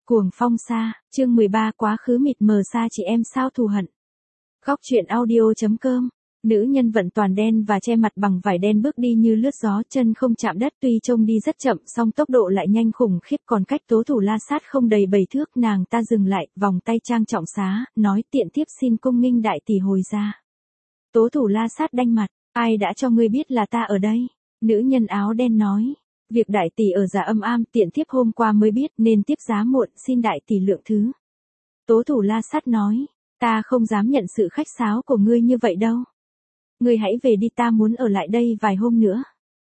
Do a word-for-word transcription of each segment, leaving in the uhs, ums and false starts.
Cuồng phong xa, chương mười ba quá khứ mịt mờ xa chị em sao thù hận. Góc truyện audio.com. Nữ nhân vận toàn đen và che mặt bằng vải đen bước đi như lướt gió, chân không chạm đất, tuy trông đi rất chậm song tốc độ lại nhanh khủng khiếp, còn cách Tố Thủ La Sát không đầy bảy thước, nàng ta dừng lại, vòng tay trang trọng xá, nói tiện tiếp xin cung nghinh đại tỷ hồi ra. Tố Thủ La Sát đanh mặt, ai đã cho ngươi biết là ta ở đây? Nữ nhân áo đen nói. Việc đại tỷ ở Dạ Âm Am tiện thiếp hôm qua mới biết nên tiếp giá muộn, xin đại tỷ lượng thứ. Tố Thủ La Sát nói, ta không dám nhận sự khách sáo của ngươi như vậy đâu. Ngươi hãy về đi, ta muốn ở lại đây vài hôm nữa.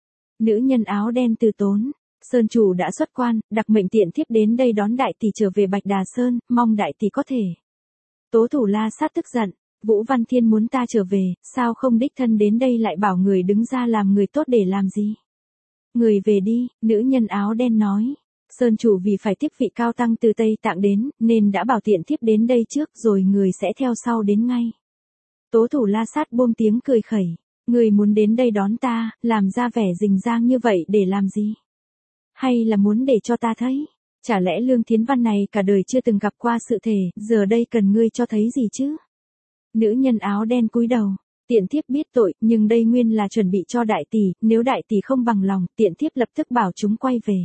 Nữ nhân áo đen từ tốn, Sơn chủ đã xuất quan, đặc mệnh tiện thiếp đến đây đón đại tỷ trở về Bạch Đà Sơn, mong đại tỷ có thể. Tố Thủ La Sát tức giận, Vũ Văn Thiên muốn ta trở về, sao không đích thân đến đây lại bảo người đứng ra làm người tốt để làm gì? Người về đi, nữ nhân áo đen nói. Sơn chủ vì phải tiếp vị cao tăng từ Tây Tạng đến, nên đã bảo tiện thiếp đến đây trước rồi người sẽ theo sau đến ngay. Tố Thủ La Sát buông tiếng cười khẩy. Người muốn đến đây đón ta, làm ra vẻ rình rang như vậy để làm gì? Hay là muốn để cho ta thấy? Chả lẽ Lương Thiến Văn này cả đời chưa từng gặp qua sự thể, giờ đây cần ngươi cho thấy gì chứ? Nữ nhân áo đen cúi đầu. Tiện thiếp biết tội, nhưng đây nguyên là chuẩn bị cho đại tỷ, nếu đại tỷ không bằng lòng, tiện thiếp lập tức bảo chúng quay về.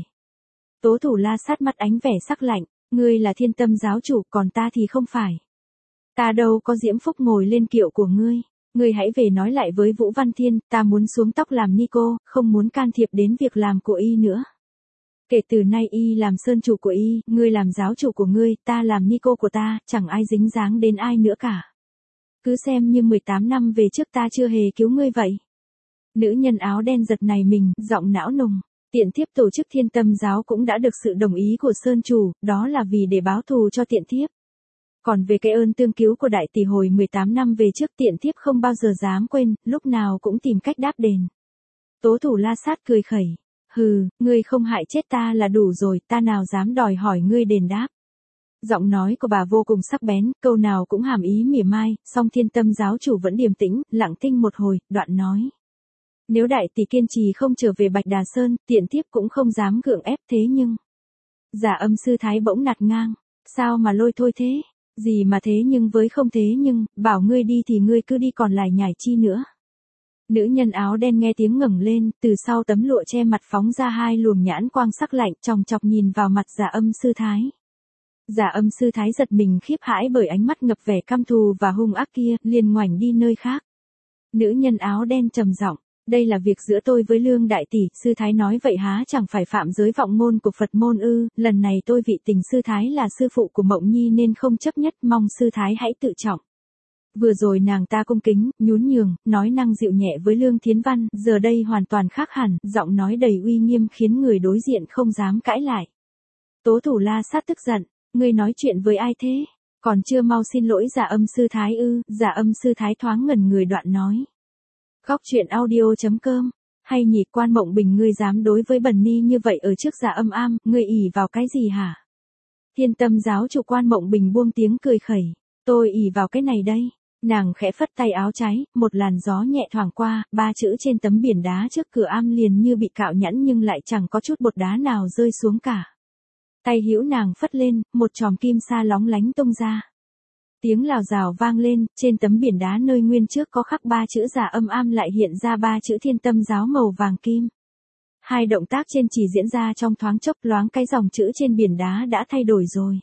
Tố Thủ La Sát mắt ánh vẻ sắc lạnh, ngươi là Thiên Tâm giáo chủ, còn ta thì không phải. Ta đâu có diễm phúc ngồi lên kiệu của ngươi, ngươi hãy về nói lại với Vũ Văn Thiên, ta muốn xuống tóc làm ni cô, không muốn can thiệp đến việc làm của y nữa. Kể từ nay y làm sơn chủ của y, ngươi làm giáo chủ của ngươi, ta làm ni cô của ta, chẳng ai dính dáng đến ai nữa cả. Cứ xem như mười tám năm về trước ta chưa hề cứu ngươi vậy. Nữ nhân áo đen giật này mình, giọng não nùng. Tiện thiếp tổ chức Thiên Tâm giáo cũng đã được sự đồng ý của Sơn chủ, đó là vì để báo thù cho tiện thiếp. Còn về cái ơn tương cứu của đại tỷ hồi mười tám năm về trước, tiện thiếp không bao giờ dám quên, lúc nào cũng tìm cách đáp đền. Tố Thủ La Sát cười khẩy. Hừ, ngươi không hại chết ta là đủ rồi, ta nào dám đòi hỏi ngươi đền đáp. Giọng nói của bà vô cùng sắc bén, câu nào cũng hàm ý mỉa mai, song Thiên Tâm giáo chủ vẫn điềm tĩnh, lặng thinh một hồi, đoạn nói. Nếu đại tỷ kiên trì không trở về Bạch Đà Sơn, tiện thiếp cũng không dám gượng ép, thế nhưng. Dạ Âm sư thái bỗng nạt ngang, sao mà lôi thôi thế, gì mà thế nhưng với không thế nhưng, bảo ngươi đi thì ngươi cứ đi, còn lại nhảy chi nữa. Nữ nhân áo đen nghe tiếng ngẩng lên, từ sau tấm lụa che mặt phóng ra hai luồng nhãn quang sắc lạnh, chòng chọc nhìn vào mặt Dạ Âm sư thái. Dạ Âm sư thái giật mình khiếp hãi bởi ánh mắt ngập vẻ căm thù và hung ác kia, liền ngoảnh đi nơi khác. Nữ nhân áo đen trầm giọng, đây là việc giữa tôi với Lương đại tỷ, sư thái nói vậy há chẳng phải phạm giới vọng ngôn của Phật môn ư? Lần này tôi vị tình sư thái là sư phụ của Mộng Nhi nên không chấp nhất, mong sư thái hãy tự trọng. Vừa rồi nàng ta cung kính, nhún nhường, nói năng dịu nhẹ với Lương Thiến Văn, giờ đây hoàn toàn khác hẳn, giọng nói đầy uy nghiêm khiến người đối diện không dám cãi lại. Tố Thủ La Sát tức giận. Ngươi nói chuyện với ai thế? Còn chưa mau xin lỗi Dạ Âm sư thái ư? Dạ Âm sư thái thoáng ngẩn người, đoạn nói. Góc truyện audio.com. Hay nhỉ, Quan Mộng Bình, ngươi dám đối với Bần Ni như vậy ở trước Dạ Âm Am, ngươi ỷ vào cái gì hả? Thiên Tâm giáo chủ Quan Mộng Bình buông tiếng cười khẩy. Tôi ỷ vào cái này đây. Nàng khẽ phất tay áo trái, một làn gió nhẹ thoảng qua, ba chữ trên tấm biển đá trước cửa am liền như bị cạo nhẵn nhưng lại chẳng có chút bột đá nào rơi xuống cả. Tay hữu nàng phất lên, một chòm kim sa lóng lánh tung ra. Tiếng lào rào vang lên, trên tấm biển đá nơi nguyên trước có khắc ba chữ Dạ Âm Am lại hiện ra ba chữ Thiên Tâm giáo màu vàng kim. Hai động tác trên chỉ diễn ra trong thoáng chốc, loáng cái dòng chữ trên biển đá đã thay đổi rồi.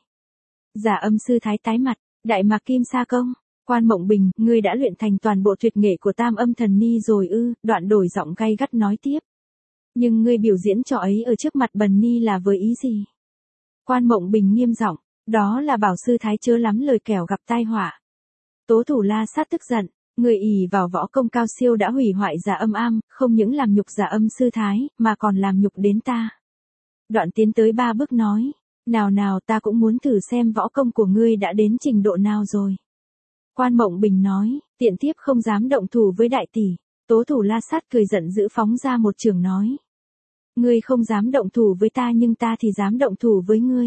Dạ Âm sư thái tái mặt, Đại Mạc Kim Sa Công, Quan Mộng Bình, ngươi đã luyện thành toàn bộ tuyệt nghệ của Tam Âm Thần Ni rồi ư? Đoạn đổi giọng gay gắt nói tiếp. Nhưng ngươi biểu diễn trò ấy ở trước mặt Bần Ni là với ý gì? Quan Mộng Bình nghiêm giọng, đó là bảo sư thái chớ lắm lời kẻo gặp tai họa. Tố Thủ La Sát tức giận, người ỷ vào võ công cao siêu đã hủy hoại Dạ Âm Am, không những làm nhục Dạ Âm sư thái, mà còn làm nhục đến ta. Đoạn tiến tới ba bước nói, nào nào, ta cũng muốn thử xem võ công của ngươi đã đến trình độ nào rồi. Quan Mộng Bình nói, tiện thiếp không dám động thủ với đại tỷ. Tố Thủ La Sát cười giận dữ phóng ra một chưởng nói. Ngươi không dám động thủ với ta nhưng ta thì dám động thủ với ngươi.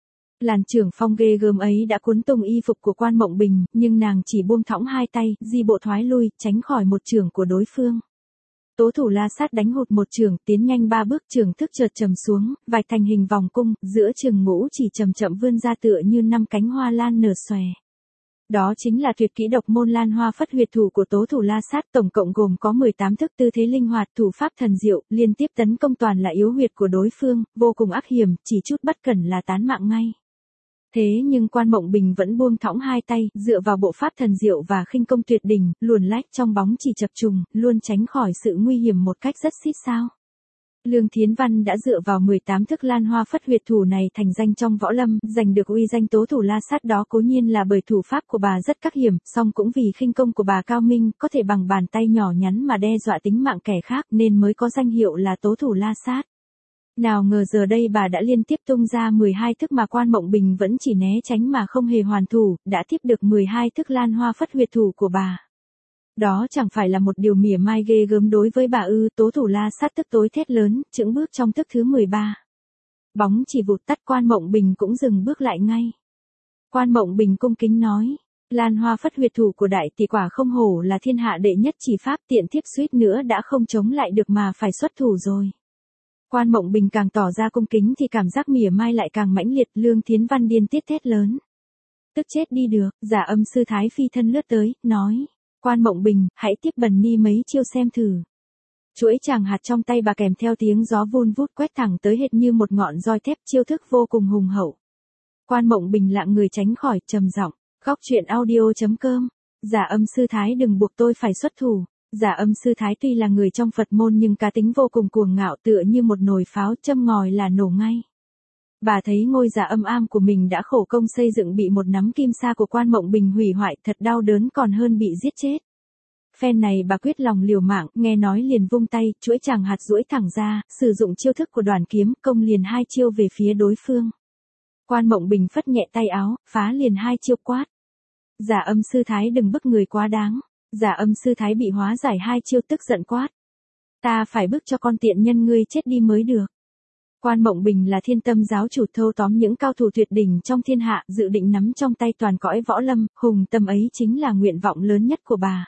Làn chưởng phong ghê gớm ấy đã cuốn tung y phục của Quan Mộng Bình, nhưng nàng chỉ buông thõng hai tay, di bộ thoái lui, tránh khỏi một chưởng của đối phương. Tố thủ La Sát đánh hụt một trường, tiến nhanh ba bước, trường thức chợt trầm xuống, vạch thành hình vòng cung, giữa trường ngũ chỉ chậm chậm vươn ra tựa như năm cánh hoa lan nở xòe. Đó chính là tuyệt kỹ độc môn Lan Hoa Phất huyệt thủ của Tố thủ La Sát, tổng cộng gồm có mười tám thức tư thế linh hoạt, thủ pháp thần diệu, liên tiếp tấn công toàn là yếu huyệt của đối phương, vô cùng ác hiểm, chỉ chút bất cẩn là tán mạng ngay. Thế nhưng Quan Mộng Bình vẫn buông thõng hai tay, dựa vào bộ pháp thần diệu và khinh công tuyệt đỉnh, luồn lách trong bóng chỉ chập trùng, luôn tránh khỏi sự nguy hiểm một cách rất xít sao. Lương Thiến Văn đã dựa vào mười tám thức Lan Hoa Phất huyệt thủ này thành danh trong võ lâm, giành được uy danh Tố thủ La Sát đó cố nhiên là bởi thủ pháp của bà rất các hiểm, song cũng vì khinh công của bà cao minh, có thể bằng bàn tay nhỏ nhắn mà đe dọa tính mạng kẻ khác nên mới có danh hiệu là Tố thủ La Sát. Nào ngờ giờ đây bà đã liên tiếp tung ra mười hai thức mà Quan Mộng Bình vẫn chỉ né tránh mà không hề hoàn thủ, đã tiếp được mười hai thức Lan Hoa Phất huyệt thủ của bà. Đó chẳng phải là một điều mỉa mai ghê gớm đối với bà ư? Tố thủ La Sát tức tối thét lớn, chững bước trong thức thứ mười ba. Bóng chỉ vụt tắt, Quan Mộng Bình cũng dừng bước lại ngay. Quan Mộng Bình cung kính nói, Lan Hoa Phất huyệt thủ của đại tỷ quả không hổ là thiên hạ đệ nhất chỉ pháp, tiện thiếp suýt nữa đã không chống lại được mà phải xuất thủ rồi. Quan Mộng Bình càng tỏ ra cung kính thì cảm giác mỉa mai lại càng mãnh liệt. Lương Thiến Văn điên tiết thét lớn, tức chết đi được. Giả Âm sư thái phi thân lướt tới, nói, Quan Mộng Bình, hãy tiếp bần ni mấy chiêu xem thử. Chuỗi tràng hạt trong tay bà kèm theo tiếng gió vun vút quét thẳng tới hệt như một ngọn roi thép, chiêu thức vô cùng hùng hậu. Quan Mộng Bình lặng người tránh khỏi, trầm giọng, Góc truyện audio chấm com. Giả Âm sư thái đừng buộc tôi phải xuất thủ. Giả Âm sư thái tuy là người trong Phật môn nhưng cá tính vô cùng cuồng ngạo, tựa như một nồi pháo châm ngòi là nổ ngay. Bà thấy ngôi Giả Âm am của mình đã khổ công xây dựng bị một nắm kim sa của Quan Mộng Bình hủy hoại, thật đau đớn còn hơn bị giết chết. Phen này bà quyết lòng liều mạng, nghe nói liền vung tay, chuỗi tràng hạt duỗi thẳng ra, sử dụng chiêu thức của Đoàn Kiếm, công liền hai chiêu về phía đối phương. Quan Mộng Bình phất nhẹ tay áo, phá liền hai chiêu quát, Giả Âm sư thái đừng bức người quá đáng. Giả Âm sư thái bị hóa giải hai chiêu tức giận quát, ta phải bức cho con tiện nhân ngươi chết đi mới được. Quan Mộng Bình là Thiên Tâm giáo chủ thâu tóm những cao thủ tuyệt đỉnh trong thiên hạ, dự định nắm trong tay toàn cõi võ lâm, hùng tâm ấy chính là nguyện vọng lớn nhất của bà.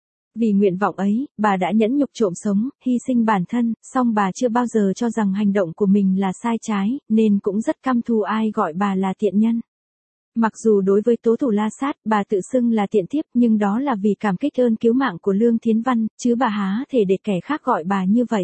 Vì nguyện vọng ấy, bà đã nhẫn nhục trộm sống, hy sinh bản thân, song bà chưa bao giờ cho rằng hành động của mình là sai trái, nên cũng rất căm thù ai gọi bà là tiện nhân. Mặc dù đối với Tố thủ La Sát, bà tự xưng là tiện thiếp, nhưng đó là vì cảm kích ơn cứu mạng của Lương Thiến Văn, chứ bà há thể để kẻ khác gọi bà như vậy.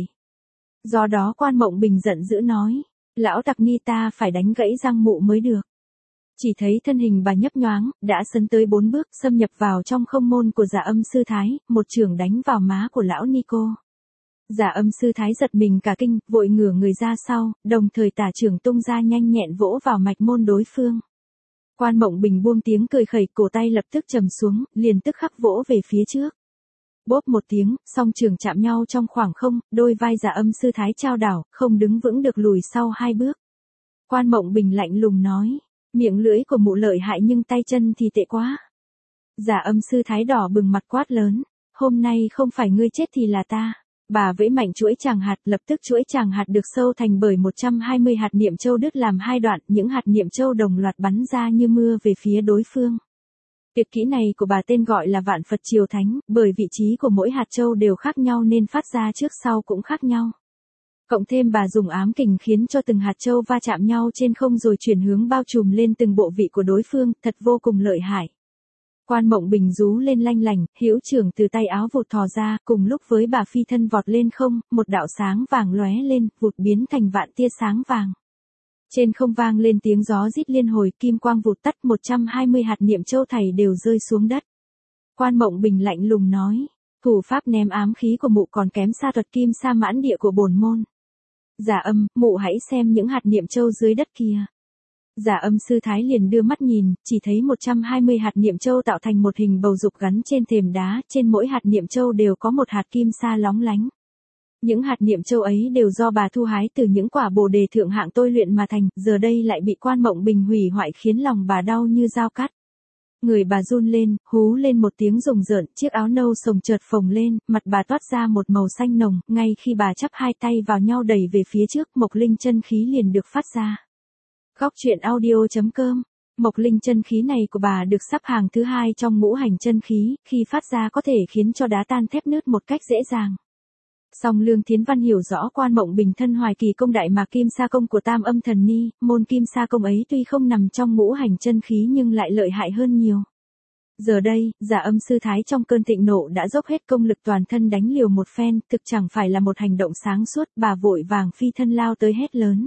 Do đó Quan Mộng Bình giận dữ nói, lão tặc ni ta phải đánh gãy răng mụ mới được. Chỉ thấy thân hình bà nhấp nhoáng, đã sấn tới bốn bước, xâm nhập vào trong không môn của Giả Âm sư thái, một chưởng đánh vào má của lão Nico. Giả Âm sư thái giật mình cả kinh, vội ngửa người ra sau, đồng thời tả chưởng tung ra nhanh nhẹn vỗ vào mạch môn đối phương. Quan Mộng Bình buông tiếng cười khẩy, cổ tay lập tức trầm xuống, liền tức khắc vỗ về phía trước. Bốp một tiếng, song trường chạm nhau trong khoảng không, đôi vai Giả Âm sư thái trao đảo, không đứng vững được lùi sau hai bước. Quan Mộng Bình lạnh lùng nói, miệng lưỡi của mụ lợi hại nhưng tay chân thì tệ quá. Giả Âm sư thái đỏ bừng mặt quát lớn, hôm nay không phải ngươi chết thì là ta. Bà vẫy mạnh chuỗi tràng hạt, lập tức chuỗi tràng hạt được sâu thành bởi một trăm hai mươi hạt niệm châu đứt làm hai đoạn, những hạt niệm châu đồng loạt bắn ra như mưa về phía đối phương. Tuyệt kỹ này của bà tên gọi là Vạn Phật Triều Thánh, bởi vị trí của mỗi hạt châu đều khác nhau nên phát ra trước sau cũng khác nhau. Cộng thêm bà dùng ám kình khiến cho từng hạt châu va chạm nhau trên không rồi chuyển hướng bao trùm lên từng bộ vị của đối phương, thật vô cùng lợi hại. Quan Mộng Bình rú lên lanh lành, hữu trưởng từ tay áo vụt thò ra, cùng lúc với bà phi thân vọt lên không, một đạo sáng vàng lóe lên, vụt biến thành vạn tia sáng vàng. Trên không vang lên tiếng gió rít liên hồi, kim quang vụt tắt, một trăm hai mươi hạt niệm châu thảy đều rơi xuống đất. Quan Mộng Bình lạnh lùng nói, thủ pháp ném ám khí của mụ còn kém xa thuật kim sa mãn địa của bổn môn. Giả Âm, mụ hãy xem những hạt niệm châu dưới đất kia. Giả Âm sư thái liền đưa mắt nhìn, chỉ thấy một trăm hai mươi hạt niệm châu tạo thành một hình bầu dục gắn trên thềm đá, trên mỗi hạt niệm châu đều có một hạt kim sa lóng lánh. Những hạt niệm châu ấy đều do bà thu hái từ những quả bồ đề thượng hạng tôi luyện mà thành, giờ đây lại bị Quan Mộng Bình hủy hoại khiến lòng bà đau như dao cắt. Người bà run lên, hú lên một tiếng rùng rợn, chiếc áo nâu sồng chợt phồng lên, mặt bà toát ra một màu xanh nồng, ngay khi bà chắp hai tay vào nhau đẩy về phía trước, Mộc Linh chân khí liền được phát ra. Góc truyện audio chấm com. Mộc Linh chân khí này của bà được sắp hàng thứ hai trong ngũ hành chân khí, khi phát ra có thể khiến cho đá tan thép nứt một cách dễ dàng. Song Lương Thiến Văn hiểu rõ Quan Mộng Bình thân hoài kỳ công đại mà kim sa công của Tam Âm Thần Ni, môn kim sa công ấy tuy không nằm trong ngũ hành chân khí nhưng lại lợi hại hơn nhiều. Giờ đây, Giả Âm sư thái trong cơn thịnh nộ đã dốc hết công lực toàn thân đánh liều một phen, thực chẳng phải là một hành động sáng suốt, bà vội vàng phi thân lao tới hét lớn.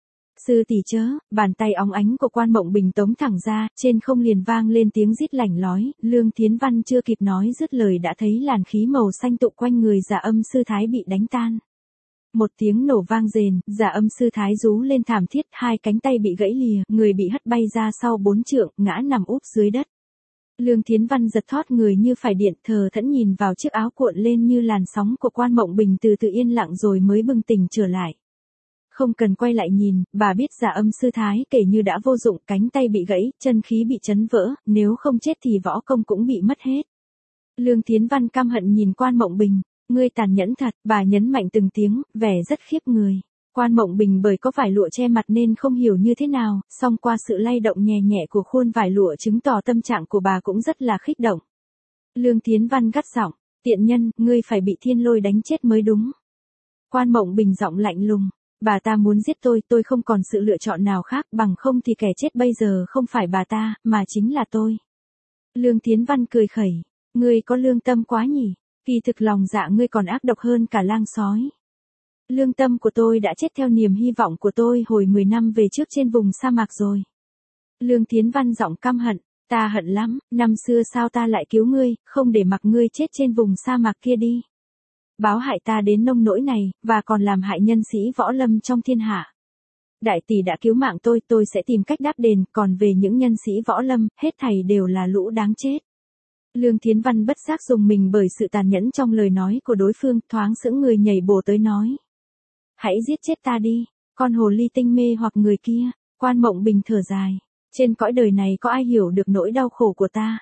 Sư tỷ chớ, bàn tay óng ánh của Quan Mộng Bình tống thẳng ra, trên không liền vang lên tiếng rít lảnh lói, Lương Thiến Văn chưa kịp nói dứt lời đã thấy làn khí màu xanh tụ quanh người Giả Âm sư thái bị đánh tan. Một tiếng nổ vang rền, Giả Âm sư thái rú lên thảm thiết, hai cánh tay bị gãy lìa, người bị hất bay ra sau bốn trượng, ngã nằm úp dưới đất. Lương Thiến Văn giật thoát người như phải điện, thờ thẫn nhìn vào chiếc áo cuộn lên như làn sóng của Quan Mộng Bình từ từ yên lặng rồi mới bừng tỉnh trở lại. Không cần quay lại nhìn, bà biết Giả Âm sư thái kể như đã vô dụng, cánh tay bị gãy, chân khí bị chấn vỡ, nếu không chết thì võ công cũng bị mất hết. Lương Thiến Văn căm hận nhìn Quan Mộng Bình, ngươi tàn nhẫn thật, bà nhấn mạnh từng tiếng, vẻ rất khiếp người. Quan Mộng Bình bởi có vải lụa che mặt nên không hiểu như thế nào, song qua sự lay động nhẹ nhẹ của khuôn vải lụa chứng tỏ tâm trạng của bà cũng rất là khích động. Lương Thiến Văn gắt giọng, tiện nhân, ngươi phải bị thiên lôi đánh chết mới đúng. Quan Mộng Bình giọng lạnh lùng, bà ta muốn giết tôi, tôi không còn sự lựa chọn nào khác, bằng không thì kẻ chết bây giờ không phải bà ta, mà chính là tôi. Lương Thiến Văn cười khẩy, ngươi có lương tâm quá nhỉ, kỳ thực lòng dạ ngươi còn ác độc hơn cả lang sói. Lương tâm của tôi đã chết theo niềm hy vọng của tôi hồi mười năm về trước trên vùng sa mạc rồi. Lương Thiến Văn giọng căm hận, ta hận lắm, năm xưa sao ta lại cứu ngươi, không để mặc ngươi chết trên vùng sa mạc kia đi. Báo hại ta đến nông nỗi này, và còn làm hại nhân sĩ võ lâm trong thiên hạ. Đại tỷ đã cứu mạng tôi, tôi sẽ tìm cách đáp đền, còn về những nhân sĩ võ lâm, hết thảy đều là lũ đáng chết. Lương Thiến Văn bất giác dùng mình bởi sự tàn nhẫn trong lời nói của đối phương, thoáng sững người nhảy bổ tới nói. Hãy giết chết ta đi, con hồ ly tinh mê hoặc người kia. Quan Mộng Bình thở dài, trên cõi đời này có ai hiểu được nỗi đau khổ của ta.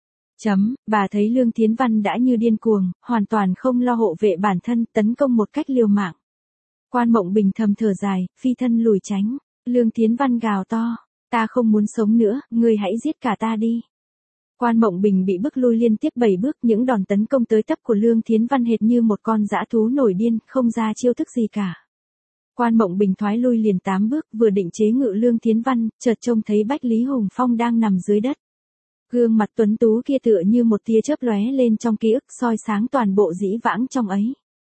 Chấm, bà thấy Lương Thiến Văn đã như điên cuồng, hoàn toàn không lo hộ vệ bản thân, tấn công một cách liều mạng. Quan Mộng Bình thầm thở dài, phi thân lùi tránh. Lương Thiến Văn gào to, ta không muốn sống nữa, ngươi hãy giết cả ta đi. Quan Mộng Bình bị bức lui liên tiếp bảy bước, những đòn tấn công tới tấp của Lương Thiến Văn hệt như một con dã thú nổi điên, không ra chiêu thức gì cả. Quan Mộng Bình thoái lui liền tám bước, vừa định chế ngự Lương Thiến Văn, chợt trông thấy Bách Lý Hùng Phong đang nằm dưới đất. Gương mặt tuấn tú kia tựa như một tia chớp lóe lên trong ký ức, soi sáng toàn bộ dĩ vãng trong ấy.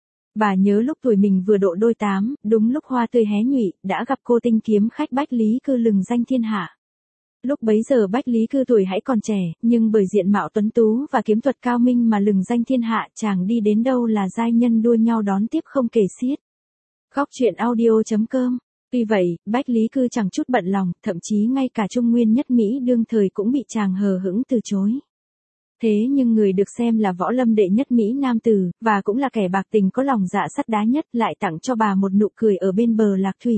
Bà nhớ lúc tuổi mình vừa độ đôi tám, đúng lúc hoa tươi hé nhụy, đã gặp cô tinh kiếm khách Bách Lý Cư lừng danh thiên hạ. Lúc bấy giờ Bách Lý Cư tuổi hãy còn trẻ, nhưng bởi diện mạo tuấn tú và kiếm thuật cao minh mà lừng danh thiên hạ, chàng đi đến đâu là giai nhân đua nhau đón tiếp không kể xiết. Góc truyện audio chấm com. Tuy vậy, Bách Lý Cư chẳng chút bận lòng, thậm chí ngay cả Trung Nguyên nhất Mỹ đương thời cũng bị chàng hờ hững từ chối. Thế nhưng người được xem là võ lâm đệ nhất Mỹ nam tử, và cũng là kẻ bạc tình có lòng dạ sắt đá nhất, lại tặng cho bà một nụ cười ở bên bờ lạc thủy.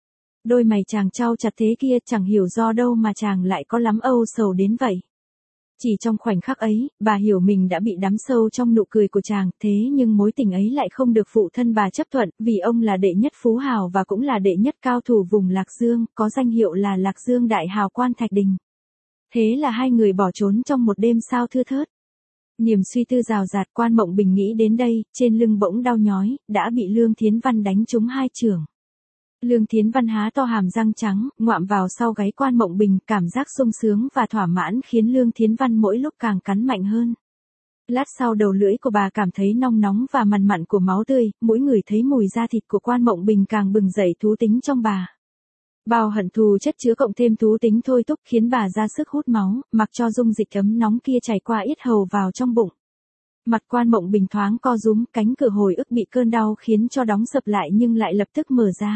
Đôi mày chàng trao chặt thế kia, chẳng hiểu do đâu mà chàng lại có lắm âu sầu đến vậy. Chỉ trong khoảnh khắc ấy, bà hiểu mình đã bị đắm sâu trong nụ cười của chàng, thế nhưng mối tình ấy lại không được phụ thân bà chấp thuận, vì ông là đệ nhất phú hào và cũng là đệ nhất cao thủ vùng Lạc Dương, có danh hiệu là Lạc Dương Đại Hào Quan Thạch Đình. Thế là hai người bỏ trốn trong một đêm sao thưa thớt. Niềm suy tư rào rạt, Quan Mộng Bình nghĩ đến đây, trên lưng bỗng đau nhói, đã bị Lương Thiến Văn đánh trúng hai chưởng. Lương Thiến Văn há to hàm răng trắng, ngoạm vào sau gáy Quan Mộng Bình, cảm giác sung sướng và thỏa mãn khiến Lương Thiến Văn mỗi lúc càng cắn mạnh hơn. Lát sau đầu lưỡi của bà cảm thấy nong nóng và mằn mặn của máu tươi, mỗi người thấy mùi da thịt của Quan Mộng Bình càng bừng dậy thú tính trong bà. Bao hận thù chất chứa cộng thêm thú tính thôi thúc khiến bà ra sức hút máu, mặc cho dung dịch ấm nóng kia chảy qua yết hầu vào trong bụng. Mặt Quan Mộng Bình thoáng co rúm, cánh cửa hồi ức bị cơn đau khiến cho đóng sập lại nhưng lại lập tức mở ra.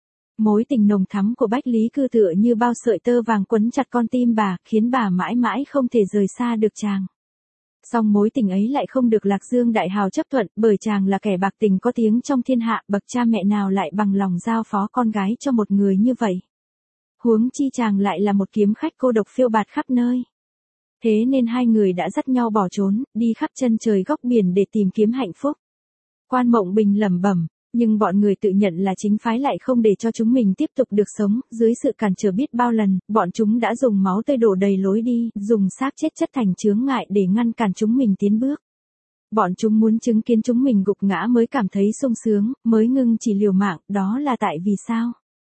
Mối tình nồng thắm của Bách Lý Cư tựa như bao sợi tơ vàng quấn chặt con tim bà, khiến bà mãi mãi không thể rời xa được chàng. Song mối tình ấy lại không được Lạc Dương Đại Hào chấp thuận, bởi chàng là kẻ bạc tình có tiếng trong thiên hạ, bậc cha mẹ nào lại bằng lòng giao phó con gái cho một người như vậy. Huống chi chàng lại là một kiếm khách cô độc phiêu bạt khắp nơi. Thế nên hai người đã dắt nhau bỏ trốn, đi khắp chân trời góc biển để tìm kiếm hạnh phúc. Quan Mộng Bình lẩm bẩm, nhưng bọn người tự nhận là chính phái lại không để cho chúng mình tiếp tục được sống, dưới sự cản trở biết bao lần, bọn chúng đã dùng máu tươi đổ đầy lối đi, dùng xác chết chất thành chướng ngại để ngăn cản chúng mình tiến bước. Bọn chúng muốn chứng kiến chúng mình gục ngã mới cảm thấy sung sướng, mới ngưng chỉ liều mạng, đó là tại vì sao?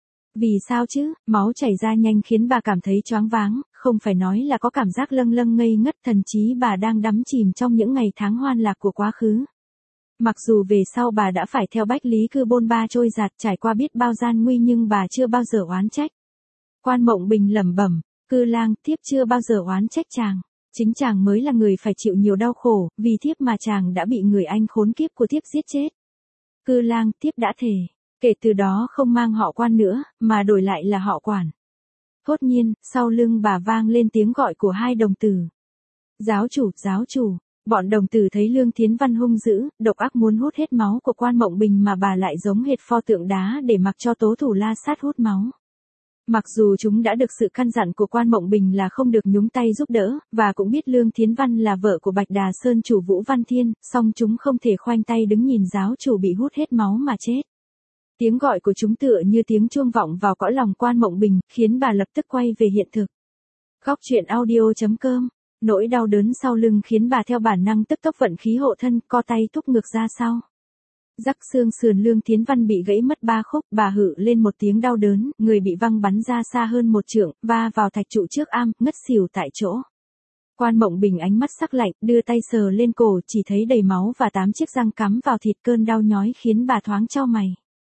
Vì sao chứ, máu chảy ra nhanh khiến bà cảm thấy choáng váng, không phải nói là có cảm giác lâng lâng ngây ngất, thần trí bà đang đắm chìm trong những ngày tháng hoan lạc của quá khứ. Mặc dù về sau bà đã phải theo Bách Lý Cư bôn ba trôi giạt trải qua biết bao gian nguy nhưng bà chưa bao giờ oán trách. Quan Mộng Bình lẩm bẩm, Cư lang, thiếp chưa bao giờ oán trách chàng. Chính chàng mới là người phải chịu nhiều đau khổ, vì thiếp mà chàng đã bị người anh khốn kiếp của thiếp giết chết. Cư lang, thiếp đã thề, kể từ đó không mang họ Quan nữa, mà đổi lại là họ Quản. Thốt nhiên, sau lưng bà vang lên tiếng gọi của hai đồng tử. Giáo chủ, giáo chủ. Bọn đồng tử thấy Lương Thiến Văn hung dữ, độc ác muốn hút hết máu của Quan Mộng Bình mà bà lại giống hệt pho tượng đá để mặc cho tố thủ La Sát hút máu. Mặc dù chúng đã được sự căn dặn của Quan Mộng Bình là không được nhúng tay giúp đỡ, và cũng biết Lương Thiến Văn là vợ của Bạch Đà Sơn chủ Vũ Văn Thiên, song chúng không thể khoanh tay đứng nhìn giáo chủ bị hút hết máu mà chết. Tiếng gọi của chúng tựa như tiếng chuông vọng vào cõi lòng Quan Mộng Bình, khiến bà lập tức quay về hiện thực. Góc truyện audio chấm com. Nỗi đau đớn sau lưng khiến bà theo bản năng tức tốc vận khí hộ thân, co tay thúc ngược ra sau. Rắc xương sườn Lương Thiến Văn bị gãy mất ba khúc, bà hự lên một tiếng đau đớn, người bị văng bắn ra xa hơn một trượng, va vào thạch trụ trước am, ngất xỉu tại chỗ. Quan Mộng Bình ánh mắt sắc lạnh, đưa tay sờ lên cổ, chỉ thấy đầy máu và tám chiếc răng cắm vào thịt, cơn đau nhói khiến bà thoáng chau mày.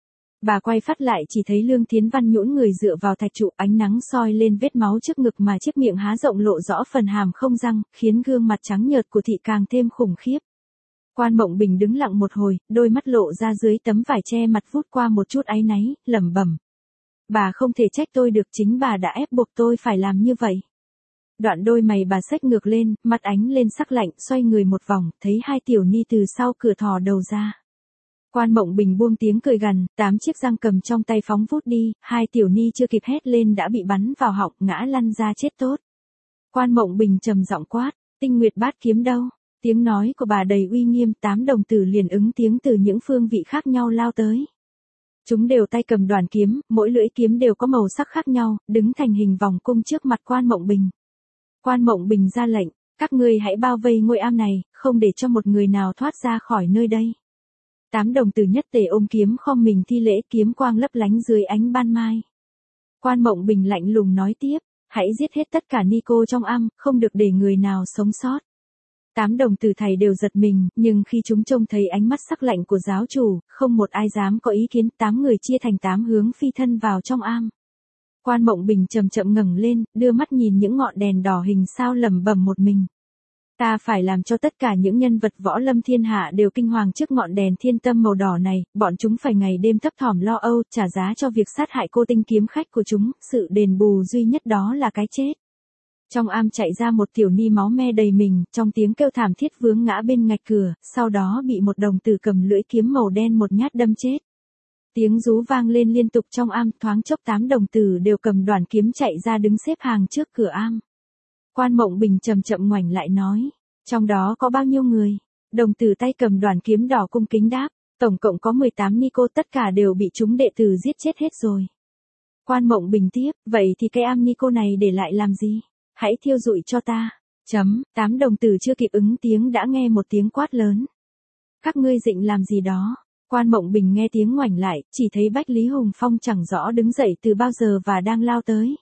Bà quay phát lại chỉ thấy Lương Thiến Văn nhũn người dựa vào thạch trụ, ánh nắng soi lên vết máu trước ngực mà chiếc miệng há rộng lộ rõ phần hàm không răng, khiến gương mặt trắng nhợt của thị càng thêm khủng khiếp. Quan Mộng Bình đứng lặng một hồi, đôi mắt lộ ra dưới tấm vải che mặt vút qua một chút áy náy, lẩm bẩm. Bà không thể trách tôi được, chính bà đã ép buộc tôi phải làm như vậy. Đoạn đôi mày bà xếch ngược lên, mặt ánh lên sắc lạnh, xoay người một vòng, thấy hai tiểu ni từ sau cửa thò đầu ra. Quan Mộng Bình buông tiếng cười gằn, tám chiếc răng cầm trong tay phóng vút đi, hai tiểu ni chưa kịp hét lên đã bị bắn vào họng, ngã lăn ra chết tốt. Quan Mộng Bình trầm giọng quát, Tinh Nguyệt Bát Kiếm đâu? Tiếng nói của bà đầy uy nghiêm, tám đồng tử liền ứng tiếng từ những phương vị khác nhau lao tới. Chúng đều tay cầm đoàn kiếm, mỗi lưỡi kiếm đều có màu sắc khác nhau, đứng thành hình vòng cung trước mặt Quan Mộng Bình. Quan Mộng Bình ra lệnh, các ngươi hãy bao vây ngôi am này, không để cho một người nào thoát ra khỏi nơi đây. Tám đồng tử nhất tề ôm kiếm khom mình thi lễ, kiếm quang lấp lánh dưới ánh ban mai. Quan Mộng Bình lạnh lùng nói tiếp, hãy giết hết tất cả ni cô trong am, không được để người nào sống sót. Tám đồng tử thầy đều giật mình, nhưng khi chúng trông thấy ánh mắt sắc lạnh của giáo chủ, không một ai dám có ý kiến, tám người chia thành tám hướng phi thân vào trong am. Quan Mộng Bình chậm chậm ngẩng lên, đưa mắt nhìn những ngọn đèn đỏ hình sao lẩm bẩm một mình. Ta phải làm cho tất cả những nhân vật võ lâm thiên hạ đều kinh hoàng trước ngọn đèn thiên tâm màu đỏ này, bọn chúng phải ngày đêm thấp thỏm lo âu, trả giá cho việc sát hại cô tinh kiếm khách của chúng, sự đền bù duy nhất đó là cái chết. Trong am chạy ra một tiểu ni máu me đầy mình, trong tiếng kêu thảm thiết vướng ngã bên ngạch cửa, sau đó bị một đồng tử cầm lưỡi kiếm màu đen một nhát đâm chết. Tiếng rú vang lên liên tục trong am, thoáng chốc tám đồng tử đều cầm đoàn kiếm chạy ra đứng xếp hàng trước cửa am. Quan Mộng Bình chậm chậm ngoảnh lại nói, trong đó có bao nhiêu người? Đồng tử tay cầm đoàn kiếm đỏ cung kính đáp, tổng cộng có mười tám ni cô, tất cả đều bị chúng đệ tử giết chết hết rồi. Quan Mộng Bình tiếp, vậy thì cái am ni cô này để lại làm gì? Hãy thiêu rụi cho ta. Chấm, tám đồng tử chưa kịp ứng tiếng đã nghe một tiếng quát lớn. Các ngươi định làm gì đó? Quan Mộng Bình nghe tiếng ngoảnh lại, chỉ thấy Bách Lý Hùng Phong chẳng rõ đứng dậy từ bao giờ và đang lao tới.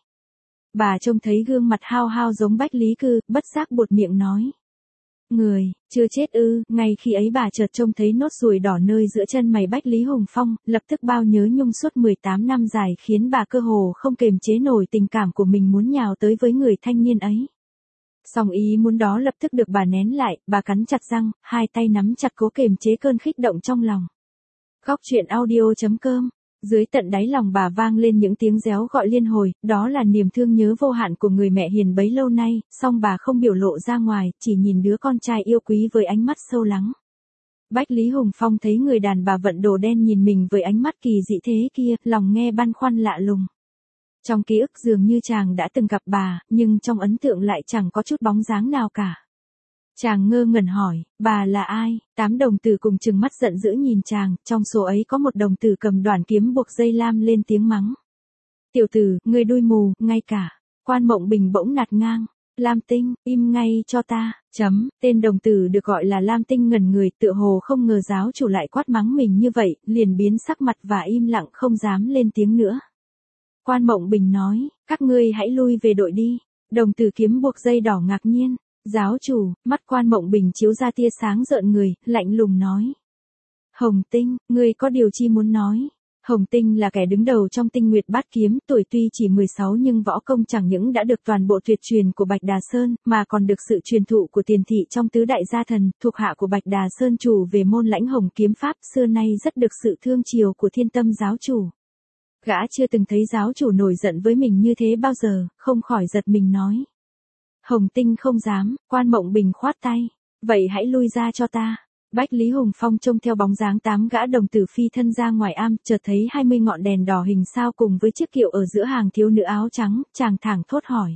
Bà trông thấy gương mặt hao hao giống Bách Lý Cư, bất giác buột miệng nói. Người, chưa chết ư? Ngay khi ấy bà chợt trông thấy nốt ruồi đỏ nơi giữa chân mày Bách Lý Hùng Phong, lập tức bao nhớ nhung suốt mười tám năm dài khiến bà cơ hồ không kềm chế nổi tình cảm của mình muốn nhào tới với người thanh niên ấy. Song ý muốn đó lập tức được bà nén lại, bà cắn chặt răng, hai tay nắm chặt cố kềm chế cơn khích động trong lòng. Góc truyện audio chấm com. Dưới tận đáy lòng bà vang lên những tiếng réo gọi liên hồi, đó là niềm thương nhớ vô hạn của người mẹ hiền bấy lâu nay, song bà không biểu lộ ra ngoài, chỉ nhìn đứa con trai yêu quý với ánh mắt sâu lắng. Bách Lý Hùng Phong thấy người đàn bà vận đồ đen nhìn mình với ánh mắt kỳ dị thế kia, lòng nghe băn khoăn lạ lùng. Trong ký ức dường như chàng đã từng gặp bà, nhưng trong ấn tượng lại chẳng có chút bóng dáng nào cả. Chàng ngơ ngẩn hỏi, bà là ai? Tám đồng tử cùng trừng mắt giận dữ nhìn chàng, trong số ấy có một đồng tử cầm đoàn kiếm buộc dây lam lên tiếng mắng. Tiểu tử, ngươi đuôi mù, ngay cả. Quan Mộng Bình bỗng nạt ngang, Lam Tinh, im ngay cho ta, chấm, tên đồng tử được gọi là Lam Tinh ngẩn người tựa hồ không ngờ giáo chủ lại quát mắng mình như vậy, liền biến sắc mặt và im lặng không dám lên tiếng nữa. Quan Mộng Bình nói, các ngươi hãy lui về đội đi, đồng tử kiếm buộc dây đỏ ngạc nhiên, giáo chủ, mắt Quan Mộng Bình chiếu ra tia sáng rợn người, lạnh lùng nói. Hồng Tinh, ngươi có điều chi muốn nói? Hồng Tinh là kẻ đứng đầu trong Tinh Nguyệt Bát Kiếm, tuổi tuy chỉ mười sáu nhưng võ công chẳng những đã được toàn bộ tuyệt truyền của Bạch Đà Sơn, mà còn được sự truyền thụ của tiền thị trong tứ đại gia thần, thuộc hạ của Bạch Đà Sơn chủ về môn lãnh hồng kiếm pháp, xưa nay rất được sự thương chiều của Thiên Tâm giáo chủ. Gã chưa từng thấy giáo chủ nổi giận với mình như thế bao giờ, không khỏi giật mình nói. Hồng Tinh không dám, Quan Mộng Bình khoát tay, vậy hãy lui ra cho ta. Bách Lý Hùng Phong trông theo bóng dáng tám gã đồng tử phi thân ra ngoài am, chợt thấy hai mươi ngọn đèn đỏ hình sao cùng với chiếc kiệu ở giữa hàng thiếu nữ áo trắng, chàng thẳng thốt hỏi.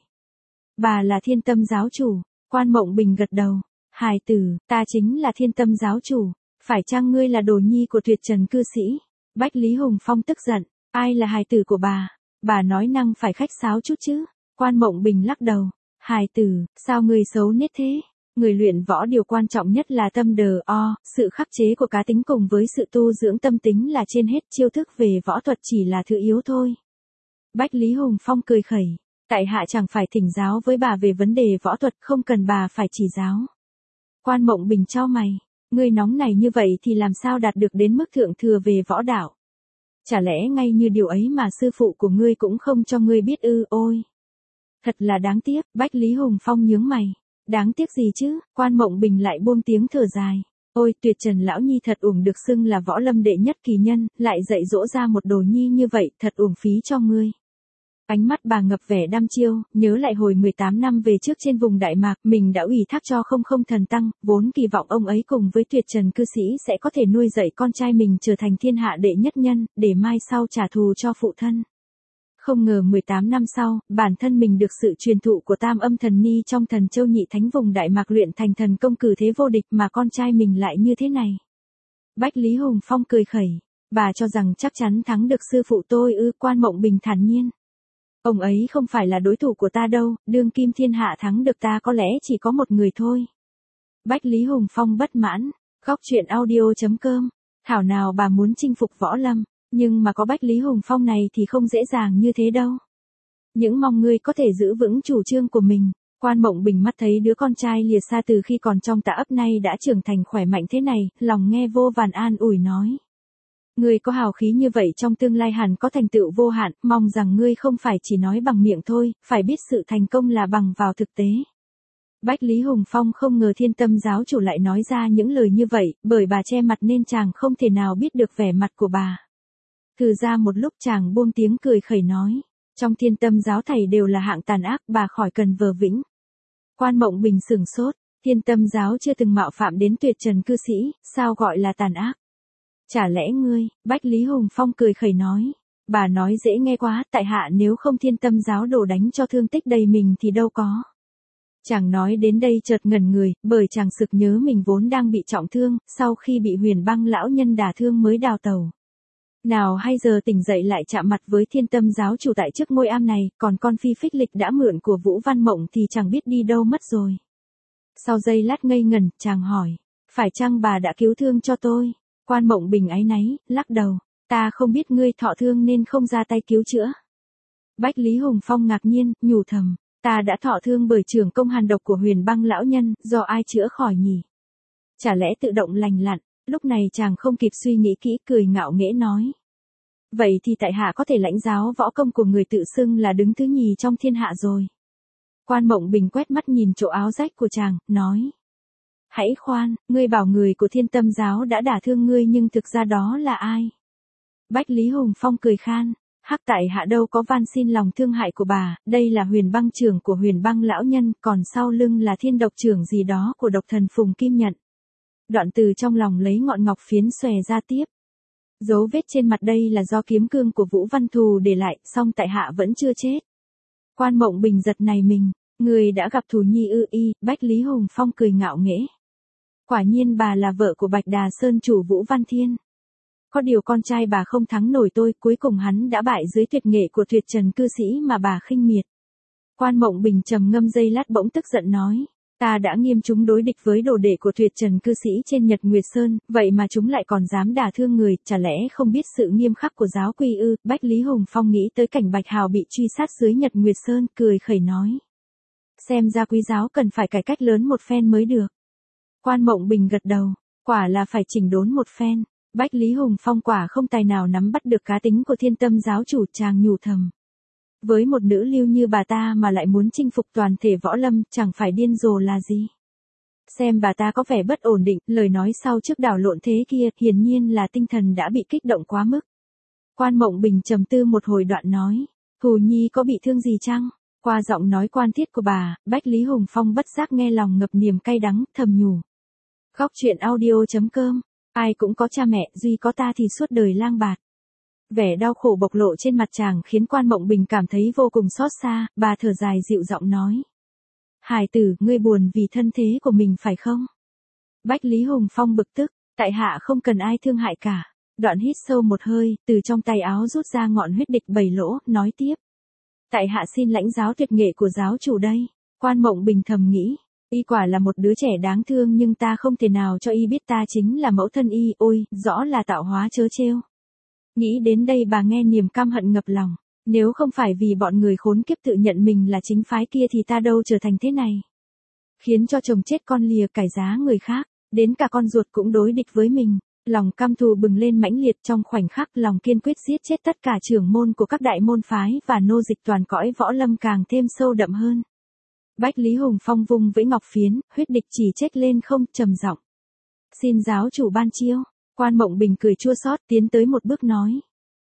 Bà là Thiên Tâm giáo chủ, Quan Mộng Bình gật đầu. Hài tử, ta chính là Thiên Tâm giáo chủ, phải chăng ngươi là đồ nhi của tuyệt trần cư sĩ? Bách Lý Hùng Phong tức giận, ai là hài tử của bà? Bà nói năng phải khách sáo chút chứ. Quan Mộng Bình lắc đầu, hài tử, sao ngươi xấu nết thế? Người luyện võ điều quan trọng nhất là tâm đờ o, sự khắc chế của cá tính cùng với sự tu dưỡng tâm tính là trên hết, chiêu thức về võ thuật chỉ là thứ yếu thôi. Bách Lý Hùng Phong cười khẩy, tại hạ chẳng phải thỉnh giáo với bà về vấn đề võ thuật, không cần bà phải chỉ giáo. Quan Mộng Bình chau mày, ngươi nóng này như vậy thì làm sao đạt được đến mức thượng thừa về võ đạo? Chả lẽ ngay như điều ấy mà sư phụ của ngươi cũng không cho ngươi biết ư? Ôi! Thật là đáng tiếc, Bách Lý Hùng Phong nhướng mày. Đáng tiếc gì chứ? Quan Mộng Bình lại buông tiếng thở dài. Ôi, tuyệt trần lão nhi thật uổng được xưng là võ lâm đệ nhất kỳ nhân, lại dạy dỗ ra một đồ nhi như vậy, thật uổng phí cho ngươi. Ánh mắt bà ngập vẻ đăm chiêu, nhớ lại hồi mười tám năm về trước trên vùng Đại Mạc, mình đã ủy thác cho không không thần tăng, vốn kỳ vọng ông ấy cùng với tuyệt trần cư sĩ sẽ có thể nuôi dạy con trai mình trở thành thiên hạ đệ nhất nhân, để mai sau trả thù cho phụ thân. Không ngờ mười tám năm sau, bản thân mình được sự truyền thụ của Tam Âm Thần Ni trong Thần Châu Nhị Thánh vùng Đại Mạc luyện thành thần công cử thế vô địch, mà con trai mình lại như thế này. Bách Lý Hùng Phong cười khẩy, bà cho rằng chắc chắn thắng được sư phụ tôi ư? Quan Mộng Bình thản nhiên. Ông ấy không phải là đối thủ của ta đâu, đương kim thiên hạ thắng được ta có lẽ chỉ có một người thôi. Bách Lý Hùng Phong bất mãn, góc truyện audio chấm com, thảo nào bà muốn chinh phục võ lâm. Nhưng mà có Bách Lý Hùng Phong này thì không dễ dàng như thế đâu. Những mong ngươi có thể giữ vững chủ trương của mình. Quan Mộng Bình mắt thấy đứa con trai lìa xa từ khi còn trong tã ấp nay đã trưởng thành khỏe mạnh thế này, lòng nghe vô vàn an ủi nói. Ngươi có hào khí như vậy trong tương lai hẳn có thành tựu vô hạn, mong rằng ngươi không phải chỉ nói bằng miệng thôi, phải biết sự thành công là bằng vào thực tế. Bách Lý Hùng Phong không ngờ Thiên Tâm giáo chủ lại nói ra những lời như vậy, bởi bà che mặt nên chàng không thể nào biết được vẻ mặt của bà. Thử ra một lúc chàng buông tiếng cười khẩy nói, trong Thiên Tâm giáo thầy đều là hạng tàn ác, bà khỏi cần vờ vĩnh. Quan Mộng Bình sửng sốt, Thiên Tâm giáo chưa từng mạo phạm đến tuyệt trần cư sĩ, sao gọi là tàn ác? Chả lẽ ngươi? Bách Lý Hùng Phong cười khẩy nói, bà nói dễ nghe quá, tại hạ nếu không Thiên Tâm giáo đổ đánh cho thương tích đầy mình thì đâu có. Chàng nói đến đây chợt ngẩn người, bởi chàng sực nhớ mình vốn đang bị trọng thương, sau khi bị Huyền Băng lão nhân đả thương mới đào tẩu. Nào hay giờ tỉnh dậy lại chạm mặt với Thiên Tâm giáo chủ tại trước ngôi am này, còn con phi phích lịch đã mượn của Vũ Văn Mộng thì chẳng biết đi đâu mất rồi. Sau giây lát ngây ngẩn, chàng hỏi, phải chăng bà đã cứu thương cho tôi? Quan Mộng Bình áy náy, lắc đầu, ta không biết ngươi thọ thương nên không ra tay cứu chữa. Bách Lý Hùng Phong ngạc nhiên, nhủ thầm, ta đã thọ thương bởi trường công hàn độc của Huyền Băng lão nhân, do ai chữa khỏi nhỉ? Chả lẽ tự động lành lặn? Lúc này chàng không kịp suy nghĩ kỹ, cười ngạo nghễ nói. Vậy thì tại hạ có thể lãnh giáo võ công của người tự xưng là đứng thứ nhì trong thiên hạ rồi. Quan Mộng Bình quét mắt nhìn chỗ áo rách của chàng, nói. Hãy khoan, ngươi bảo người của Thiên Tâm giáo đã đả thương ngươi nhưng thực ra đó là ai? Bách Lý Hùng Phong cười khan, hắc tại hạ đâu có van xin lòng thương hại của bà, đây là Huyền Băng trưởng của Huyền Băng lão nhân, còn sau lưng là Thiên Độc trưởng gì đó của độc thần Phùng Kim Nhận. Đoạn từ trong lòng lấy ngọn ngọc phiến xòe ra tiếp. Dấu vết trên mặt đây là do kiếm cương của Vũ Văn Thù để lại, song tại hạ vẫn chưa chết. Quan Mộng Bình giật này mình, người đã gặp thù nhi ư? Y, Bách Lý Hùng Phong cười ngạo nghễ. Quả nhiên bà là vợ của Bạch Đà Sơn chủ Vũ Văn Thiên. Có điều con trai bà không thắng nổi tôi, cuối cùng hắn đã bại dưới tuyệt nghệ của tuyệt trần cư sĩ mà bà khinh miệt. Quan Mộng Bình trầm ngâm giây lát bỗng tức giận nói. Ta đã nghiêm chúng đối địch với đồ đệ của tuyệt trần cư sĩ trên Nhật Nguyệt Sơn, vậy mà chúng lại còn dám đả thương người, chả lẽ không biết sự nghiêm khắc của giáo quy ư? Bách Lý Hùng Phong nghĩ tới cảnh Bạch Hào bị truy sát dưới Nhật Nguyệt Sơn, cười khẩy nói. Xem ra quý giáo cần phải cải cách lớn một phen mới được. Quan Mộng Bình gật đầu, quả là phải chỉnh đốn một phen. Bách Lý Hùng Phong quả không tài nào nắm bắt được cá tính của Thiên Tâm giáo chủ, chàng nhủ thầm. Với một nữ lưu như bà ta mà lại muốn chinh phục toàn thể võ lâm, chẳng phải điên rồ là gì. Xem bà ta có vẻ bất ổn định, lời nói sau trước đảo lộn thế kia, hiển nhiên là tinh thần đã bị kích động quá mức. Quan Mộng Bình trầm tư một hồi đoạn nói, Hù Nhi có bị thương gì chăng? Qua giọng nói quan thiết của bà, Bách Lý Hùng Phong bất giác nghe lòng ngập niềm cay đắng, thầm nhủ. Góc truyện audio chấm com, ai cũng có cha mẹ, duy có ta thì suốt đời lang bạt. Vẻ đau khổ bộc lộ trên mặt chàng khiến Quan Mộng Bình cảm thấy vô cùng xót xa, bà thở dài dịu giọng nói. Hải tử, ngươi buồn vì thân thế của mình phải không? Bách Lý Hùng Phong bực tức, tại hạ không cần ai thương hại cả. Đoạn hít sâu một hơi, từ trong tay áo rút ra ngọn huyết địch bảy lỗ, nói tiếp. Tại hạ xin lãnh giáo tuyệt nghệ của giáo chủ đây. Quan Mộng Bình thầm nghĩ, y quả là một đứa trẻ đáng thương nhưng ta không thể nào cho y biết ta chính là mẫu thân y, ôi, rõ là tạo hóa trớ trêu. Nghĩ đến đây bà nghe niềm căm hận ngập lòng, nếu không phải vì bọn người khốn kiếp tự nhận mình là chính phái kia thì ta đâu trở thành thế này. Khiến cho chồng chết con lìa cải giá người khác, đến cả con ruột cũng đối địch với mình, lòng căm thù bừng lên mãnh liệt trong khoảnh khắc, lòng kiên quyết giết chết tất cả trưởng môn của các đại môn phái và nô dịch toàn cõi võ lâm càng thêm sâu đậm hơn. Bách Lý Hùng Phong vung với ngọc phiến, huyết địch chỉ chết lên không, trầm giọng. Xin giáo chủ ban chiêu. Quan Mộng Bình cười chua xót tiến tới một bước nói.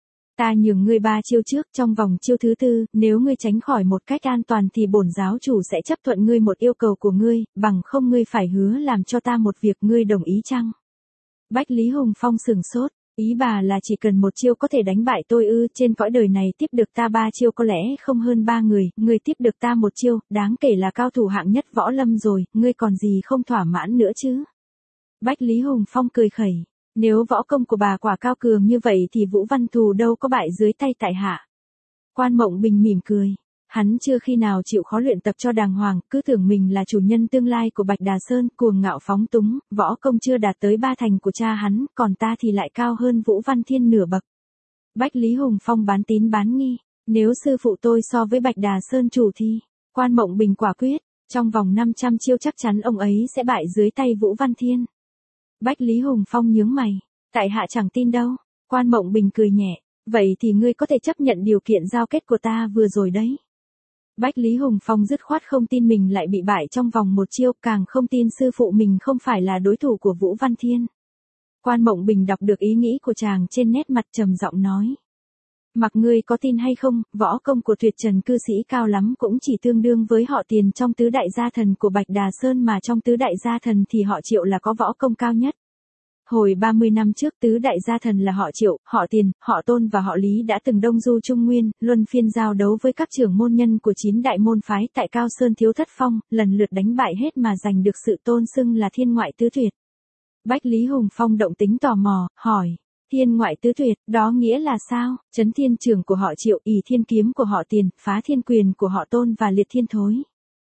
Ta nhường ngươi ba chiêu trước, trong vòng chiêu thứ tư, nếu ngươi tránh khỏi một cách an toàn thì bổn giáo chủ sẽ chấp thuận ngươi một yêu cầu của ngươi, bằng không ngươi phải hứa làm cho ta một việc, ngươi đồng ý chăng? Bách Lý Hùng Phong sửng sốt, ý bà là chỉ cần một chiêu có thể đánh bại tôi ư? Trên cõi đời này tiếp được ta ba chiêu có lẽ không hơn ba người, ngươi tiếp được ta một chiêu, đáng kể là cao thủ hạng nhất võ lâm rồi, ngươi còn gì không thỏa mãn nữa chứ? Bách Lý Hùng Phong cười khẩy. Nếu võ công của bà quả cao cường như vậy thì Vũ Văn Thù đâu có bại dưới tay tại hạ. Quan Mộng Bình mỉm cười. Hắn chưa khi nào chịu khó luyện tập cho đàng hoàng, cứ tưởng mình là chủ nhân tương lai của Bạch Đà Sơn, cuồng ngạo phóng túng, võ công chưa đạt tới ba thành của cha hắn, còn ta thì lại cao hơn Vũ Văn Thiên nửa bậc. Bách Lý Hùng Phong bán tín bán nghi. Nếu sư phụ tôi so với Bạch Đà Sơn chủ thì, Quan Mộng Bình quả quyết, trong vòng năm trăm chiêu chắc chắn ông ấy sẽ bại dưới tay Vũ Văn Thiên. Bách Lý Hùng Phong nhướng mày, tại hạ chẳng tin đâu. Quan Mộng Bình cười nhẹ, vậy thì ngươi có thể chấp nhận điều kiện giao kết của ta vừa rồi đấy. Bách Lý Hùng Phong dứt khoát không tin mình lại bị bại trong vòng một chiêu, càng không tin sư phụ mình không phải là đối thủ của Vũ Văn Thiên. Quan Mộng Bình đọc được ý nghĩ của chàng trên nét mặt, trầm giọng nói. Mặc ngươi có tin hay không, võ công của tuyệt trần cư sĩ cao lắm cũng chỉ tương đương với họ Tiền trong tứ đại gia thần của Bạch Đà Sơn, mà trong tứ đại gia thần thì họ Triệu là có võ công cao nhất. Hồi ba mươi năm trước tứ đại gia thần là họ Triệu, họ Tiền, họ Tôn và họ Lý đã từng đông du Trung Nguyên, luân phiên giao đấu với các trưởng môn nhân của chín đại môn phái tại Cao Sơn Thiếu Thất Phong, lần lượt đánh bại hết mà giành được sự tôn xưng là thiên ngoại tứ tuyệt. Bách Lý Hùng Phong động tính tò mò, hỏi. Thiên ngoại tứ tuyệt, đó nghĩa là sao? Chấn thiên trường của họ Triệu, ỷ thiên kiếm của họ Tiền, phá thiên quyền của họ Tôn và liệt thiên thối.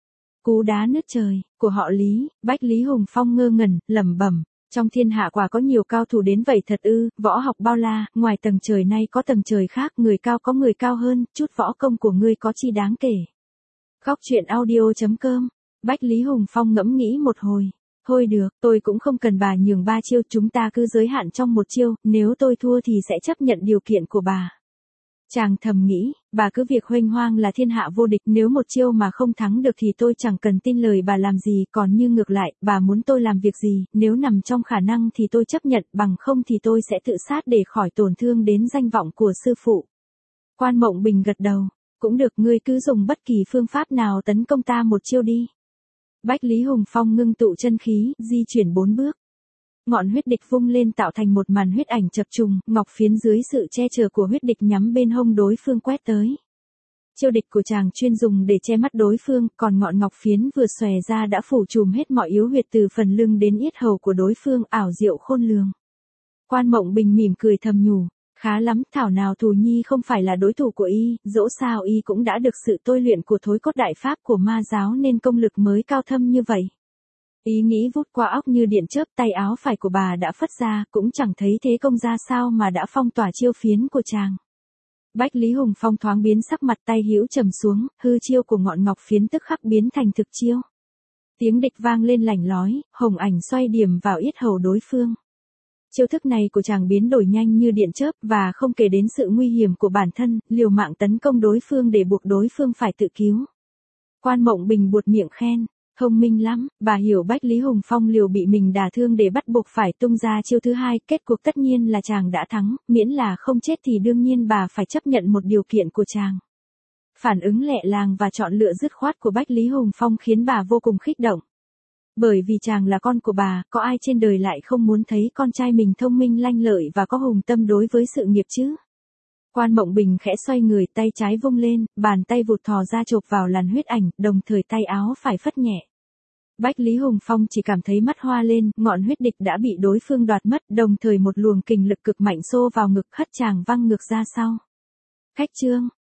Cú đá nứt trời, của họ Lý. Bách Lý Hùng Phong ngơ ngẩn, lẩm bẩm. Trong thiên hạ quả có nhiều cao thủ đến vậy thật ư? Võ học bao la, ngoài tầng trời này có tầng trời khác, người cao có người cao hơn, chút võ công của ngươi có chi đáng kể. Góc truyện audio chấm com. Bách Lý Hùng Phong ngẫm nghĩ một hồi. Thôi được, tôi cũng không cần bà nhường ba chiêu, chúng ta cứ giới hạn trong một chiêu, nếu tôi thua thì sẽ chấp nhận điều kiện của bà. Chàng thầm nghĩ, bà cứ việc huênh hoang là thiên hạ vô địch, nếu một chiêu mà không thắng được thì tôi chẳng cần tin lời bà làm gì, còn như ngược lại, bà muốn tôi làm việc gì, nếu nằm trong khả năng thì tôi chấp nhận, bằng không thì tôi sẽ tự sát để khỏi tổn thương đến danh vọng của sư phụ. Quan Mộng Bình gật đầu, cũng được, ngươi cứ dùng bất kỳ phương pháp nào tấn công ta một chiêu đi. Bách Lý Hùng Phong ngưng tụ chân khí, di chuyển bốn bước. Ngọn huyết địch vung lên tạo thành một màn huyết ảnh chập trùng, ngọc phiến dưới sự che chở của huyết địch nhắm bên hông đối phương quét tới. Chiêu địch của chàng chuyên dùng để che mắt đối phương, còn ngọn ngọc phiến vừa xòe ra đã phủ trùm hết mọi yếu huyệt từ phần lưng đến yết hầu của đối phương, ảo diệu khôn lường. Quan Mộng Bình mỉm cười thầm nhủ, Khá lắm, thảo nào Thù Nhi không phải là đối thủ của y, dẫu sao y cũng đã được sự tôi luyện của thối cốt đại pháp của ma giáo nên công lực mới cao thâm như vậy. Ý nghĩ vút qua óc như điện chớp, tay áo phải của bà đã phất ra, cũng chẳng thấy thế công ra sao mà đã phong tỏa chiêu phiến của chàng. Bách Lý Hùng Phong thoáng biến sắc, mặt tay hữu trầm xuống, hư chiêu của ngọn ngọc phiến tức khắc biến thành thực chiêu. Tiếng địch vang lên lảnh lói, hồng ảnh xoay điểm vào yết hầu đối phương. Chiêu thức này của chàng biến đổi nhanh như điện chớp và không kể đến sự nguy hiểm của bản thân, liều mạng tấn công đối phương để buộc đối phương phải tự cứu. Quan Mộng Bình buột miệng khen, thông minh lắm, bà hiểu Bách Lý Hùng Phong liều bị mình đả thương để bắt buộc phải tung ra chiêu thứ hai, kết cuộc tất nhiên là chàng đã thắng, miễn là không chết thì đương nhiên bà phải chấp nhận một điều kiện của chàng. Phản ứng lẹ làng và chọn lựa dứt khoát của Bách Lý Hùng Phong khiến bà vô cùng khích động. Bởi vì chàng là con của bà, có ai trên đời lại không muốn thấy con trai mình thông minh lanh lợi và có hùng tâm đối với sự nghiệp chứ? Quan Mộng Bình khẽ xoay người, tay trái vung lên, bàn tay vụt thò ra chộp vào làn huyết ảnh, đồng thời tay áo phải phất nhẹ. Bách Lý Hùng Phong chỉ cảm thấy mắt hoa lên, ngọn huyết địch đã bị đối phương đoạt mất, đồng thời một luồng kình lực cực mạnh xô vào ngực hất chàng văng ngược ra sau. Khách trương,